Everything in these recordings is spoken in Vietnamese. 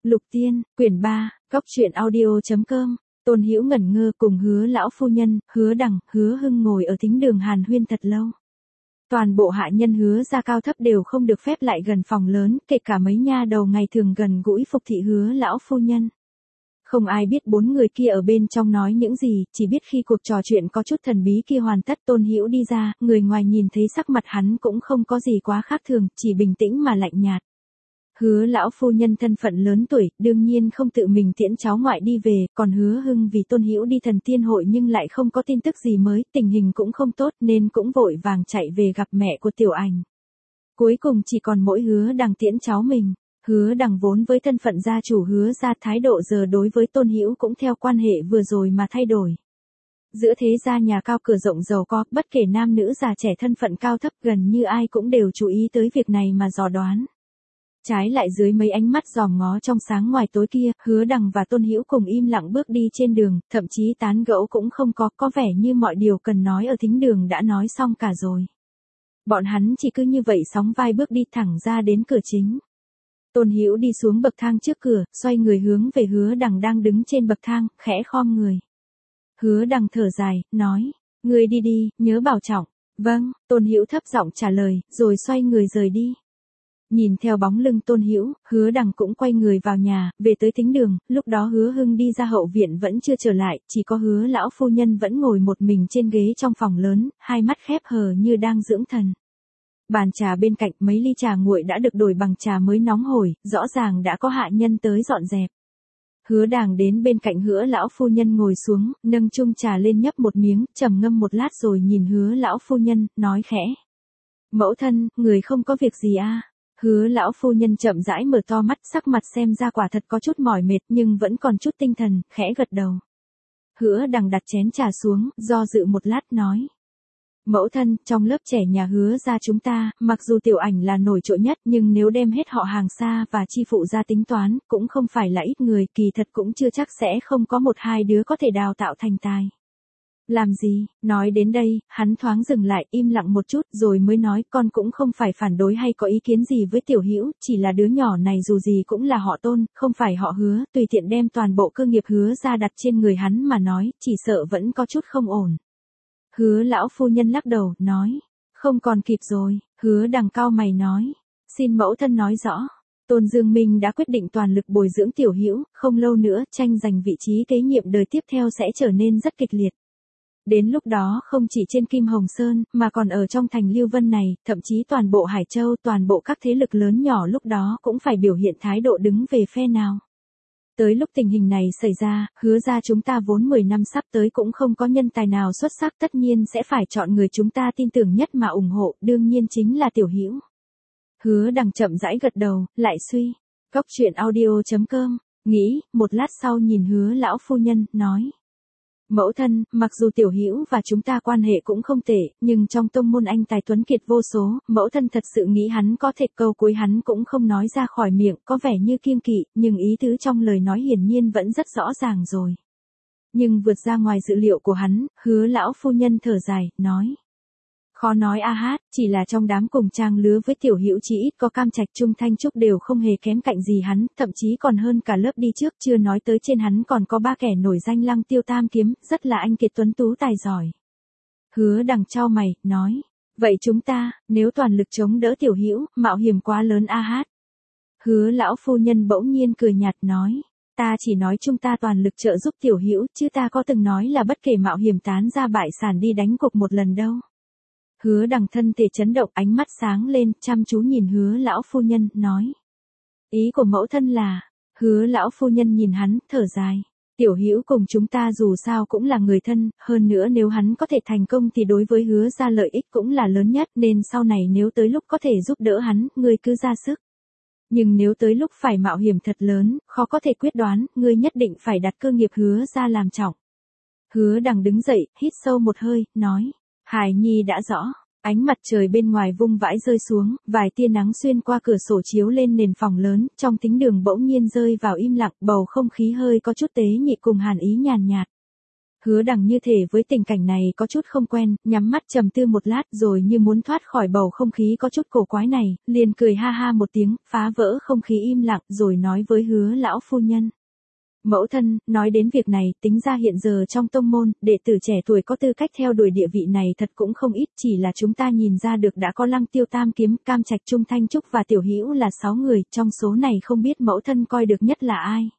Lục Tiên, quyển 3, Góc truyện audio.com. Tôn Hữu ngẩn ngơ cùng Hứa lão phu nhân, Hứa Đằng, Hứa Hưng ngồi ở thính đường hàn huyên thật lâu. Toàn bộ hạ nhân Hứa gia cao thấp đều không được phép lại gần phòng lớn, kể cả mấy nha đầu ngày thường gần gũi phục thị Hứa lão phu nhân. Không ai biết bốn người kia ở bên trong nói những gì, chỉ biết khi cuộc trò chuyện có chút thần bí kia hoàn tất, Tôn Hữu đi ra, người ngoài nhìn thấy sắc mặt hắn cũng không có gì quá khác thường, chỉ bình tĩnh mà lạnh nhạt. Hứa lão phu nhân thân phận lớn tuổi, đương nhiên không tự mình tiễn cháu ngoại đi về, còn Hứa Hưng vì Tôn Hữu đi thần tiên hội nhưng lại không có tin tức gì mới, tình hình cũng không tốt nên cũng vội vàng chạy về gặp mẹ của Tiểu Ảnh. Cuối cùng chỉ còn mỗi Hứa Đằng tiễn cháu mình. Hứa Đằng vốn với thân phận gia chủ Hứa gia, thái độ giờ đối với Tôn Hữu cũng theo quan hệ vừa rồi mà thay đổi. Giữa thế gia nhà cao cửa rộng giàu có, bất kể nam nữ già trẻ thân phận cao thấp, gần như ai cũng đều chú ý tới việc này mà dò đoán. Trái lại dưới mấy ánh mắt dòm ngó trong sáng ngoài tối kia, Hứa Đằng và Tôn Hữu cùng im lặng bước đi trên đường, thậm chí tán gẫu cũng không có vẻ như mọi điều cần nói ở thính đường đã nói xong cả rồi. Bọn hắn chỉ cứ như vậy sóng vai bước đi thẳng ra đến cửa chính. Tôn Hữu đi xuống bậc thang trước cửa, xoay người hướng về Hứa Đằng đang đứng trên bậc thang, khẽ khom người. Hứa Đằng thở dài, nói, ngươi đi đi, nhớ bảo trọng. Vâng, Tôn Hữu thấp giọng trả lời, rồi xoay người rời đi. Nhìn theo bóng lưng Tôn Hữu, Hứa Đằng cũng quay người vào nhà, về tới thính đường, lúc đó Hứa Hưng đi ra hậu viện vẫn chưa trở lại, chỉ có Hứa lão phu nhân vẫn ngồi một mình trên ghế trong phòng lớn, hai mắt khép hờ như đang dưỡng thần. Bàn trà bên cạnh mấy ly trà nguội đã được đổi bằng trà mới nóng hổi, rõ ràng đã có hạ nhân tới dọn dẹp. Hứa Đằng đến bên cạnh Hứa lão phu nhân ngồi xuống, nâng chung trà lên nhấp một miếng, trầm ngâm một lát rồi nhìn Hứa lão phu nhân, nói khẽ. Mẫu thân, người không có việc gì à? Hứa lão phu nhân chậm rãi mở to mắt, sắc mặt xem ra quả thật có chút mỏi mệt nhưng vẫn còn chút tinh thần, khẽ gật đầu. Hứa Đằng đặt chén trà xuống, do dự một lát nói. Mẫu thân, trong lớp trẻ nhà Hứa gia chúng ta, mặc dù Tiểu Ảnh là nổi trội nhất nhưng nếu đem hết họ hàng xa và chi phụ ra tính toán, cũng không phải là ít người, kỳ thật cũng chưa chắc sẽ không có một hai đứa có thể đào tạo thành tài. Làm gì? Nói đến đây, hắn thoáng dừng lại, im lặng một chút rồi mới nói, con cũng không phải phản đối hay có ý kiến gì với Tiểu Hữu, chỉ là đứa nhỏ này dù gì cũng là họ Tôn, không phải họ Hứa, tùy tiện đem toàn bộ cơ nghiệp Hứa gia đặt trên người hắn mà nói, chỉ sợ vẫn có chút không ổn. Hứa lão phu nhân lắc đầu, nói, không còn kịp rồi. Hứa Đằng cau mày nói, xin mẫu thân nói rõ. Tôn Dương Minh đã quyết định toàn lực bồi dưỡng Tiểu Hữu, không lâu nữa, tranh giành vị trí kế nhiệm đời tiếp theo sẽ trở nên rất kịch liệt. Đến lúc đó không chỉ trên Kim Hồng Sơn, mà còn ở trong thành Lưu Vân này, thậm chí toàn bộ Hải Châu, toàn bộ các thế lực lớn nhỏ lúc đó cũng phải biểu hiện thái độ đứng về phe nào. Tới lúc tình hình này xảy ra, Hứa gia chúng ta vốn 10 năm sắp tới cũng không có nhân tài nào xuất sắc, tất nhiên sẽ phải chọn người chúng ta tin tưởng nhất mà ủng hộ, đương nhiên chính là Tiểu Hữu. Hứa Đằng chậm rãi gật đầu, lại suy. Góc truyện audio.com, nghĩ, một lát sau nhìn Hứa lão phu nhân, nói. Mẫu thân, mặc dù Tiểu Hữu và chúng ta quan hệ cũng không tệ, nhưng trong tông môn anh tài tuấn kiệt vô số, mẫu thân thật sự nghĩ hắn có thể, câu cuối hắn cũng không nói ra khỏi miệng, có vẻ như kiêng kỵ, nhưng ý tứ trong lời nói hiển nhiên vẫn rất rõ ràng rồi. Nhưng vượt ra ngoài dự liệu của hắn, Hứa lão phu nhân thở dài, nói. Khó nói a hát, chỉ là trong đám cùng trang lứa với Tiểu Hữu chí ít có Cam Trạch Trung Thanh Trúc đều không hề kém cạnh gì hắn, thậm chí còn hơn cả lớp đi trước, chưa nói tới trên hắn còn có ba kẻ nổi danh Lăng Tiêu Tam Kiếm, rất là anh kiệt tuấn tú tài giỏi. Hứa Đằng chau mày, nói, vậy chúng ta, nếu toàn lực chống đỡ Tiểu Hữu, mạo hiểm quá lớn a hát. Hứa lão phu nhân bỗng nhiên cười nhạt nói. Ta chỉ nói chúng ta toàn lực trợ giúp Tiểu Hữu, chứ ta có từng nói là bất kể mạo hiểm tán ra bại sản đi đánh cuộc một lần đâu. Hứa Đằng thân thể chấn động, ánh mắt sáng lên, chăm chú nhìn Hứa lão phu nhân, nói. Ý của mẫu thân là, Hứa lão phu nhân nhìn hắn, thở dài. Tiểu Hữu cùng chúng ta dù sao cũng là người thân, hơn nữa nếu hắn có thể thành công thì đối với Hứa gia lợi ích cũng là lớn nhất, nên sau này nếu tới lúc có thể giúp đỡ hắn, ngươi cứ ra sức. Nhưng nếu tới lúc phải mạo hiểm thật lớn, khó có thể quyết đoán, ngươi nhất định phải đặt cơ nghiệp Hứa gia làm trọng. Hứa Đằng đứng dậy, hít sâu một hơi, nói. Hải nhi đã rõ. Ánh mặt trời bên ngoài vung vãi rơi xuống, vài tia nắng xuyên qua cửa sổ chiếu lên nền phòng lớn, trong thính đường bỗng nhiên rơi vào im lặng, bầu không khí hơi có chút tế nhị cùng hàn ý nhàn nhạt. Hứa Đằng như thể với tình cảnh này có chút không quen, nhắm mắt trầm tư một lát rồi như muốn thoát khỏi bầu không khí có chút cổ quái này, liền cười ha ha một tiếng, phá vỡ không khí im lặng rồi nói với Hứa lão phu nhân. Mẫu thân, nói đến việc này, tính ra hiện giờ trong tông môn, đệ tử trẻ tuổi có tư cách theo đuổi địa vị này thật cũng không ít, chỉ là chúng ta nhìn ra được đã có Lăng Tiêu Tam Kiếm, Cam Trạch Trung Thanh Trúc và Tiểu Hữu là 6 người, trong số này không biết mẫu thân coi được nhất là ai.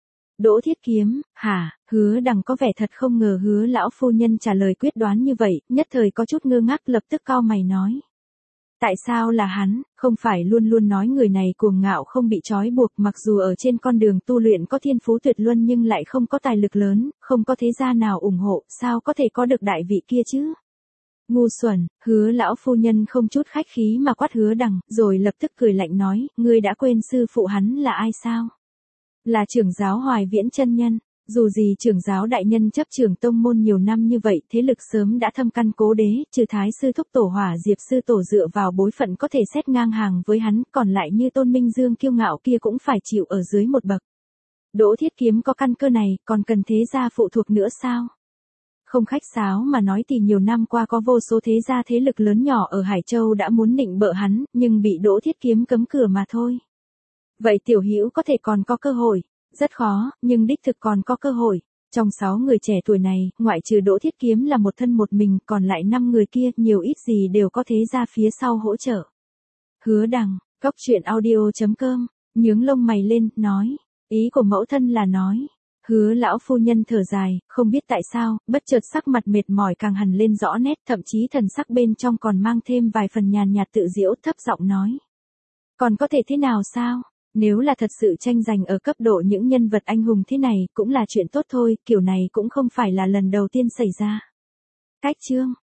Đỗ Thiết Kiếm, hả? Hứa Đằng có vẻ thật không ngờ Hứa lão phu nhân trả lời quyết đoán như vậy, nhất thời có chút ngơ ngác, lập tức cau mày nói. Tại sao là hắn, không phải luôn luôn nói người này cuồng ngạo không bị trói buộc, mặc dù ở trên con đường tu luyện có thiên phú tuyệt luân nhưng lại không có tài lực lớn, không có thế gia nào ủng hộ, sao có thể có được đại vị kia chứ? Ngu xuẩn, Hứa lão phu nhân không chút khách khí mà quát Hứa Đằng, rồi lập tức cười lạnh nói, ngươi đã quên sư phụ hắn là ai sao? Là trưởng giáo Hoài Viễn chân nhân. Dù gì trưởng giáo đại nhân chấp trưởng tông môn nhiều năm như vậy, thế lực sớm đã thâm căn cố đế, trừ Thái sư thúc tổ Hỏa Diệp sư tổ dựa vào bối phận có thể xét ngang hàng với hắn, còn lại như Tôn Minh Dương kiêu ngạo kia cũng phải chịu ở dưới một bậc. Đỗ Thiết Kiếm có căn cơ này, còn cần thế gia phụ thuộc nữa sao? Không khách sáo mà nói thì nhiều năm qua có vô số thế gia thế lực lớn nhỏ ở Hải Châu đã muốn nịnh bợ hắn, nhưng bị Đỗ Thiết Kiếm cấm cửa mà thôi. Vậy Tiểu Hữu có thể còn có cơ hội. Rất khó, nhưng đích thực còn có cơ hội. Trong 6 người trẻ tuổi này, ngoại trừ Đỗ Thiết Kiếm là một thân một mình, còn lại 5 người kia, nhiều ít gì đều có thế gia phía sau hỗ trợ. Hứa Đằng, coctruyện.audio.com, nhướng lông mày lên, nói. Ý của mẫu thân là nói. Hứa lão phu nhân thở dài, không biết tại sao, bất chợt sắc mặt mệt mỏi càng hằn lên rõ nét, thậm chí thần sắc bên trong còn mang thêm vài phần nhàn nhạt tự giễu, thấp giọng nói. Còn có thể thế nào sao? Nếu là thật sự tranh giành ở cấp độ những nhân vật anh hùng thế này, cũng là chuyện tốt thôi, kiểu này cũng không phải là lần đầu tiên xảy ra. Cách chương